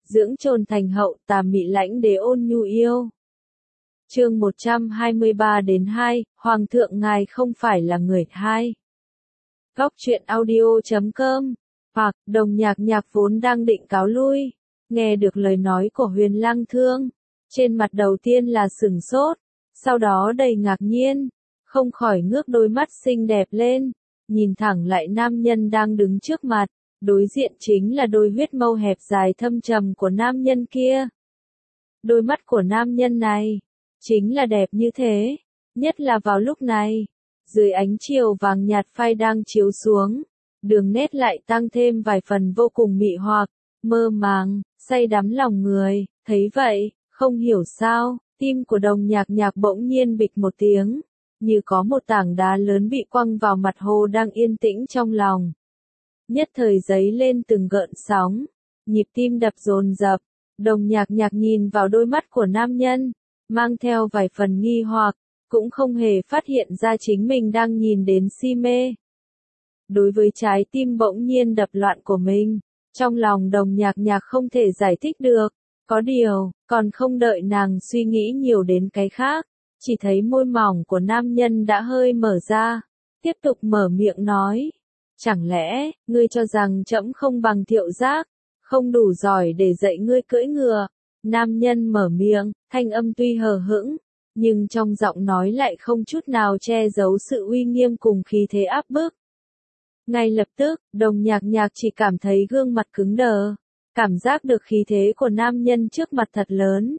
dưỡng chồn thành hậu, tà mị lãnh đế ôn nhu yêu. Chương 123-2, Hoàng thượng ngài không phải là người. 2. Góc truyện audio.com. Hoặc, Đồng Nhạc Nhạc vốn đang định cáo lui, nghe được lời nói của Huyền Lăng Thương, trên mặt đầu tiên là sửng sốt, sau đó đầy ngạc nhiên, không khỏi ngước đôi mắt xinh đẹp lên, nhìn thẳng lại nam nhân đang đứng trước mặt, đối diện chính là đôi huyết mâu hẹp dài thâm trầm của nam nhân kia. Đôi mắt của nam nhân này, chính là đẹp như thế, nhất là vào lúc này, dưới ánh chiều vàng nhạt phai đang chiếu xuống, đường nét lại tăng thêm vài phần vô cùng mị hoặc, mơ màng, say đắm lòng người, thấy vậy, không hiểu sao, tim của Đồng Nhạc Nhạc bỗng nhiên bịch một tiếng, như có một tảng đá lớn bị quăng vào mặt hồ đang yên tĩnh trong lòng. Nhất thời dấy lên từng gợn sóng, nhịp tim đập dồn dập, Đồng Nhạc Nhạc nhìn vào đôi mắt của nam nhân, mang theo vài phần nghi hoặc, cũng không hề phát hiện ra chính mình đang nhìn đến si mê. Đối với trái tim bỗng nhiên đập loạn của mình, trong lòng Đồng Nhạc Nhạc không thể giải thích được, có điều, còn không đợi nàng suy nghĩ nhiều đến cái khác, chỉ thấy môi mỏng của nam nhân đã hơi mở ra, tiếp tục mở miệng nói, chẳng lẽ, ngươi cho rằng trẫm không bằng Thiệu Giác, không đủ giỏi để dạy ngươi cưỡi ngựa. Nam nhân mở miệng, thanh âm tuy hờ hững, nhưng trong giọng nói lại không chút nào che giấu sự uy nghiêm cùng khí thế áp bức. Ngay lập tức, Đồng Nhạc Nhạc chỉ cảm thấy gương mặt cứng đờ, cảm giác được khí thế của nam nhân trước mặt thật lớn.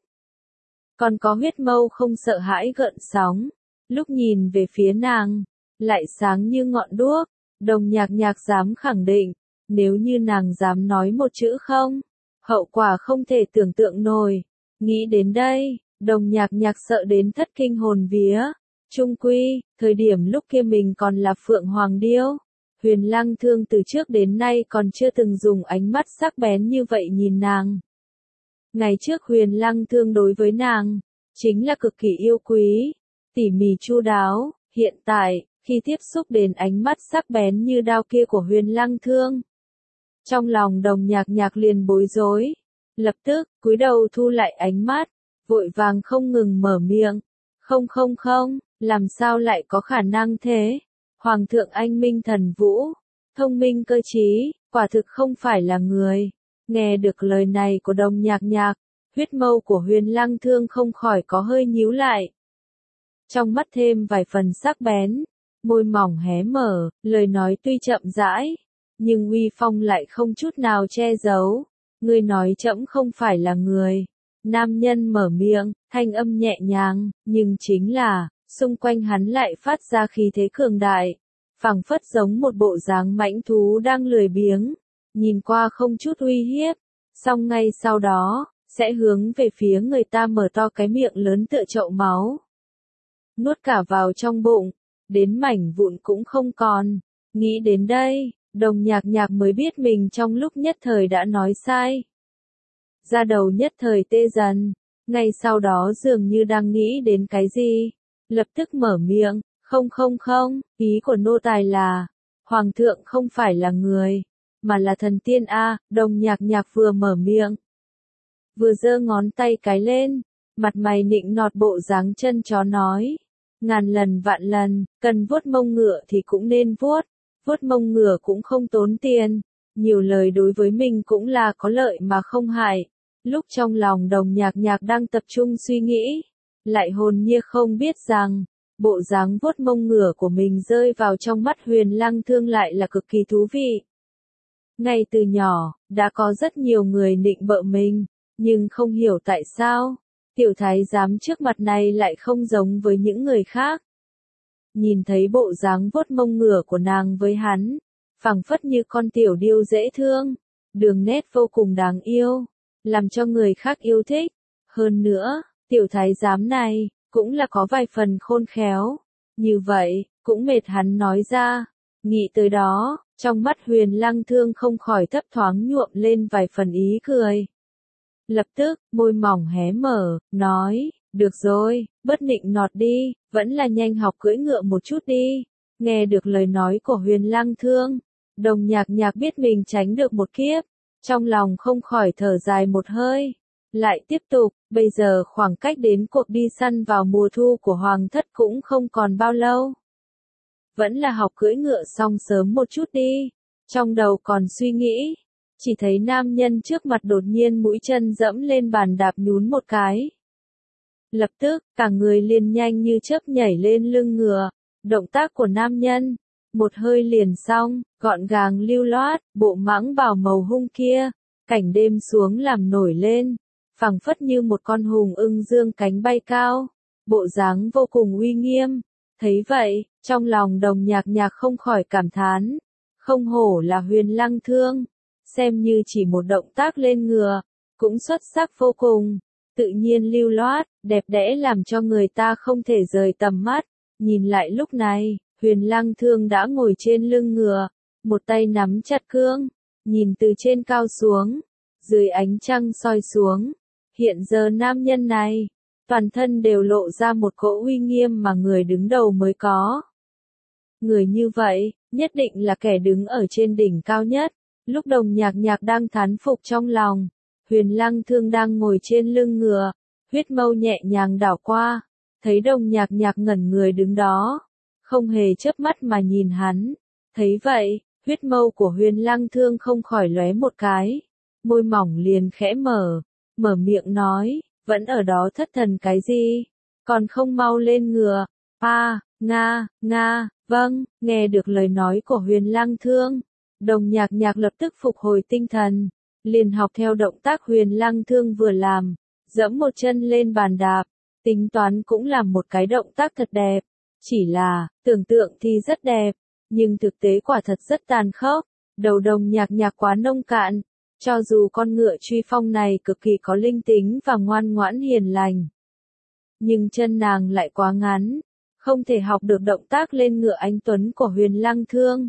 Còn có huyết mâu không sợ hãi gợn sóng, lúc nhìn về phía nàng, lại sáng như ngọn đuốc. Đồng Nhạc Nhạc dám khẳng định, nếu như nàng dám nói một chữ không, hậu quả không thể tưởng tượng nổi. Nghĩ đến đây, Đồng Nhạc Nhạc sợ đến thất kinh hồn vía. Chung quy, thời điểm lúc kia mình còn là Phượng Hoàng Điêu, Huyền Lăng Thương từ trước đến nay còn chưa từng dùng ánh mắt sắc bén như vậy nhìn nàng. Ngày trước Huyền Lăng Thương đối với nàng, chính là cực kỳ yêu quý, tỉ mỉ chu đáo, hiện tại, khi tiếp xúc đến ánh mắt sắc bén như đao kia của Huyền Lăng Thương, trong lòng Đồng Nhạc Nhạc liền bối rối, lập tức, cúi đầu thu lại ánh mắt, vội vàng không ngừng mở miệng, không, làm sao lại có khả năng thế, Hoàng thượng anh minh thần vũ, thông minh cơ trí, quả thực không phải là người. Nghe được lời này của Đồng Nhạc Nhạc, huyết mâu của Huyền Lăng Thương không khỏi có hơi nhíu lại. Trong mắt thêm vài phần sắc bén, môi mỏng hé mở, lời nói tuy chậm rãi, nhưng uy phong lại không chút nào che giấu. Ngươi nói trẫm không phải là người. Nam nhân mở miệng, thanh âm nhẹ nhàng, nhưng chính là, xung quanh hắn lại phát ra khí thế cường đại, phảng phất giống một bộ dáng mãnh thú đang lười biếng, nhìn qua không chút uy hiếp, song ngay sau đó, sẽ hướng về phía người ta mở to cái miệng lớn tựa chậu máu. Nuốt cả vào trong bụng, đến mảnh vụn cũng không còn. Nghĩ đến đây, Đồng Nhạc Nhạc mới biết mình trong lúc nhất thời đã nói sai. Da đầu nhất thời tê dần, ngay sau đó dường như đang nghĩ đến cái gì, lập tức mở miệng, không, ý của nô tài là, Hoàng thượng không phải là người, mà là thần tiên a. Đồng Nhạc Nhạc vừa mở miệng, vừa giơ ngón tay cái lên, mặt mày nịnh nọt bộ dáng chân chó nói, ngàn lần vạn lần, cần vuốt mông ngựa thì cũng nên vuốt mông ngựa cũng không tốn tiền, nhiều lời đối với mình cũng là có lợi mà không hại. Lúc trong lòng Đồng Nhạc Nhạc đang tập trung suy nghĩ, lại hồn nhiên không biết rằng, bộ dáng vuốt mông ngựa của mình rơi vào trong mắt Huyền Lăng Thương lại là cực kỳ thú vị. Ngay từ nhỏ, đã có rất nhiều người nịnh bợ mình, nhưng không hiểu tại sao, tiểu thái giám trước mặt này lại không giống với những người khác. Nhìn thấy bộ dáng vuốt mông ngựa của nàng với hắn, phảng phất như con tiểu điêu dễ thương, đường nét vô cùng đáng yêu, làm cho người khác yêu thích. Hơn nữa, tiểu thái giám này, cũng là có vài phần khôn khéo. Như vậy, cũng mệt hắn nói ra. Nghĩ tới đó, trong mắt Huyền Lăng Thương không khỏi thấp thoáng nhuộm lên vài phần ý cười. Lập tức, môi mỏng hé mở, nói, được rồi, bớt nịnh nọt đi, vẫn là nhanh học cưỡi ngựa một chút đi. Nghe được lời nói của Huyền Lăng Thương, Đồng Nhạc Nhạc biết mình tránh được một kiếp, trong lòng không khỏi thở dài một hơi. Lại tiếp tục, bây giờ khoảng cách đến cuộc đi săn vào mùa thu của Hoàng thất cũng không còn bao lâu. Vẫn là học cưỡi ngựa xong sớm một chút đi. Trong đầu còn suy nghĩ, chỉ thấy nam nhân trước mặt đột nhiên mũi chân dẫm lên bàn đạp nhún một cái. Lập tức, cả người liền nhanh như chớp nhảy lên lưng ngựa. Động tác của nam nhân, một hơi liền xong, gọn gàng lưu loát, bộ mãng bào màu hung kia, cảnh đêm xuống làm nổi lên, phảng phất như một con hùng ưng dương cánh bay cao, bộ dáng vô cùng uy nghiêm. Thấy vậy, trong lòng Đồng Nhạc Nhạc không khỏi cảm thán, không hổ là Huyền Lăng Thương, xem như chỉ một động tác lên ngựa, cũng xuất sắc vô cùng, tự nhiên lưu loát, đẹp đẽ làm cho người ta không thể rời tầm mắt. Nhìn lại lúc này, Huyền Lăng Thương đã ngồi trên lưng ngựa, một tay nắm chặt cương, nhìn từ trên cao xuống, dưới ánh trăng soi xuống. Hiện giờ nam nhân này, toàn thân đều lộ ra một cỗ uy nghiêm mà người đứng đầu mới có. Người như vậy, nhất định là kẻ đứng ở trên đỉnh cao nhất. Lúc Đồng Nhạc Nhạc đang thán phục trong lòng, Huyền Lăng Thương đang ngồi trên lưng ngựa, huyết mâu nhẹ nhàng đảo qua, thấy Đồng Nhạc Nhạc ngẩn người đứng đó, không hề chớp mắt mà nhìn hắn. Thấy vậy, huyết mâu của Huyền Lăng Thương không khỏi lóe một cái, môi mỏng liền khẽ mở miệng nói, vẫn ở đó thất thần cái gì, còn không mau lên ngựa. Nga, vâng. Nghe được lời nói của Huyền Lăng Thương, Đồng Nhạc Nhạc lập tức phục hồi tinh thần, liền học theo động tác Huyền Lăng Thương vừa làm, giẫm một chân lên bàn đạp, tính toán cũng là một cái động tác thật đẹp, chỉ là, tưởng tượng thì rất đẹp, nhưng thực tế quả thật rất tàn khốc. Đầu Đồng Nhạc Nhạc quá nông cạn, cho dù con ngựa truy phong này cực kỳ có linh tính và ngoan ngoãn hiền lành, nhưng chân nàng lại quá ngắn, không thể học được động tác lên ngựa anh tuấn của Huyền Lăng Thương.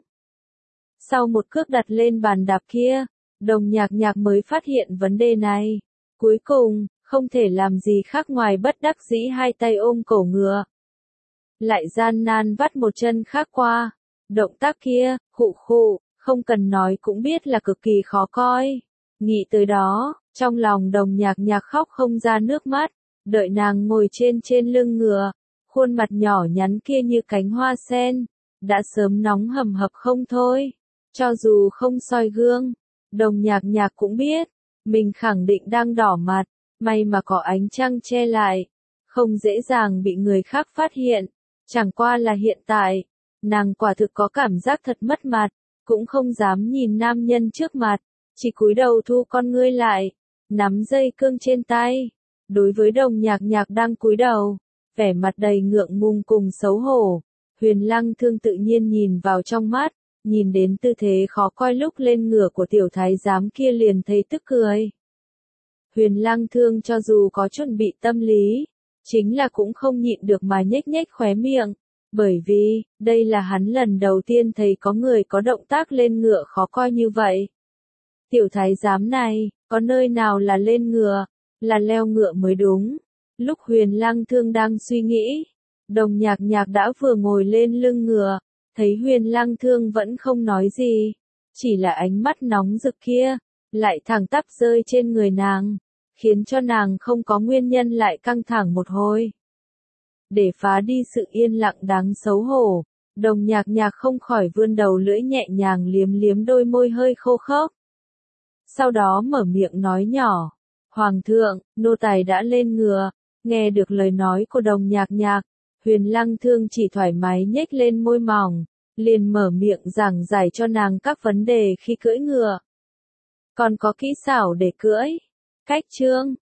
Sau một cước đặt lên bàn đạp kia, Đồng Nhạc Nhạc mới phát hiện vấn đề này. Cuối cùng, không thể làm gì khác ngoài bất đắc dĩ hai tay ôm cổ ngựa, lại gian nan vắt một chân khác qua. Động tác kia, khụ, không cần nói cũng biết là cực kỳ khó coi. Nghĩ tới đó, trong lòng Đồng Nhạc Nhạc khóc không ra nước mắt. Đợi nàng ngồi trên lưng ngựa, khuôn mặt nhỏ nhắn kia như cánh hoa sen, đã sớm nóng hầm hập không thôi. Cho dù không soi gương, Đồng Nhạc Nhạc cũng biết, mình khẳng định đang đỏ mặt, may mà có ánh trăng che lại, không dễ dàng bị người khác phát hiện. Chẳng qua là hiện tại, nàng quả thực có cảm giác thật mất mặt, cũng không dám nhìn nam nhân trước mặt, chỉ cúi đầu thu con ngươi lại, nắm dây cương trên tay. Đối với Đồng Nhạc Nhạc đang cúi đầu, vẻ mặt đầy ngượng ngùng cùng xấu hổ, Huyền Lăng Thương tự nhiên nhìn vào trong mắt, nhìn đến tư thế khó coi lúc lên ngựa của tiểu thái giám kia liền thấy tức cười. Huyền Lăng Thương cho dù có chuẩn bị tâm lý, chính là cũng không nhịn được mà nhếch nhếch khóe miệng, bởi vì, đây là hắn lần đầu tiên thấy có người có động tác lên ngựa khó coi như vậy. Tiểu thái giám này, có nơi nào là lên ngựa, là leo ngựa mới đúng. Lúc Huyền Lăng Thương đang suy nghĩ, Đồng Nhạc Nhạc đã vừa ngồi lên lưng ngựa, thấy Huyền Lăng Thương vẫn không nói gì, chỉ là ánh mắt nóng rực kia, lại thẳng tắp rơi trên người nàng, khiến cho nàng không có nguyên nhân lại căng thẳng một hồi. Để phá đi sự yên lặng đáng xấu hổ, Đồng Nhạc Nhạc không khỏi vươn đầu lưỡi nhẹ nhàng liếm liếm đôi môi hơi khô khốc. Sau đó mở miệng nói nhỏ, Hoàng thượng, nô tài đã lên ngựa. Nghe được lời nói của Đồng Nhạc Nhạc, Huyền Lăng Thương chỉ thoải mái nhếch lên môi mỏng, liền mở miệng giảng giải cho nàng các vấn đề khi cưỡi ngựa. Còn có kỹ xảo để cưỡi, cách chương,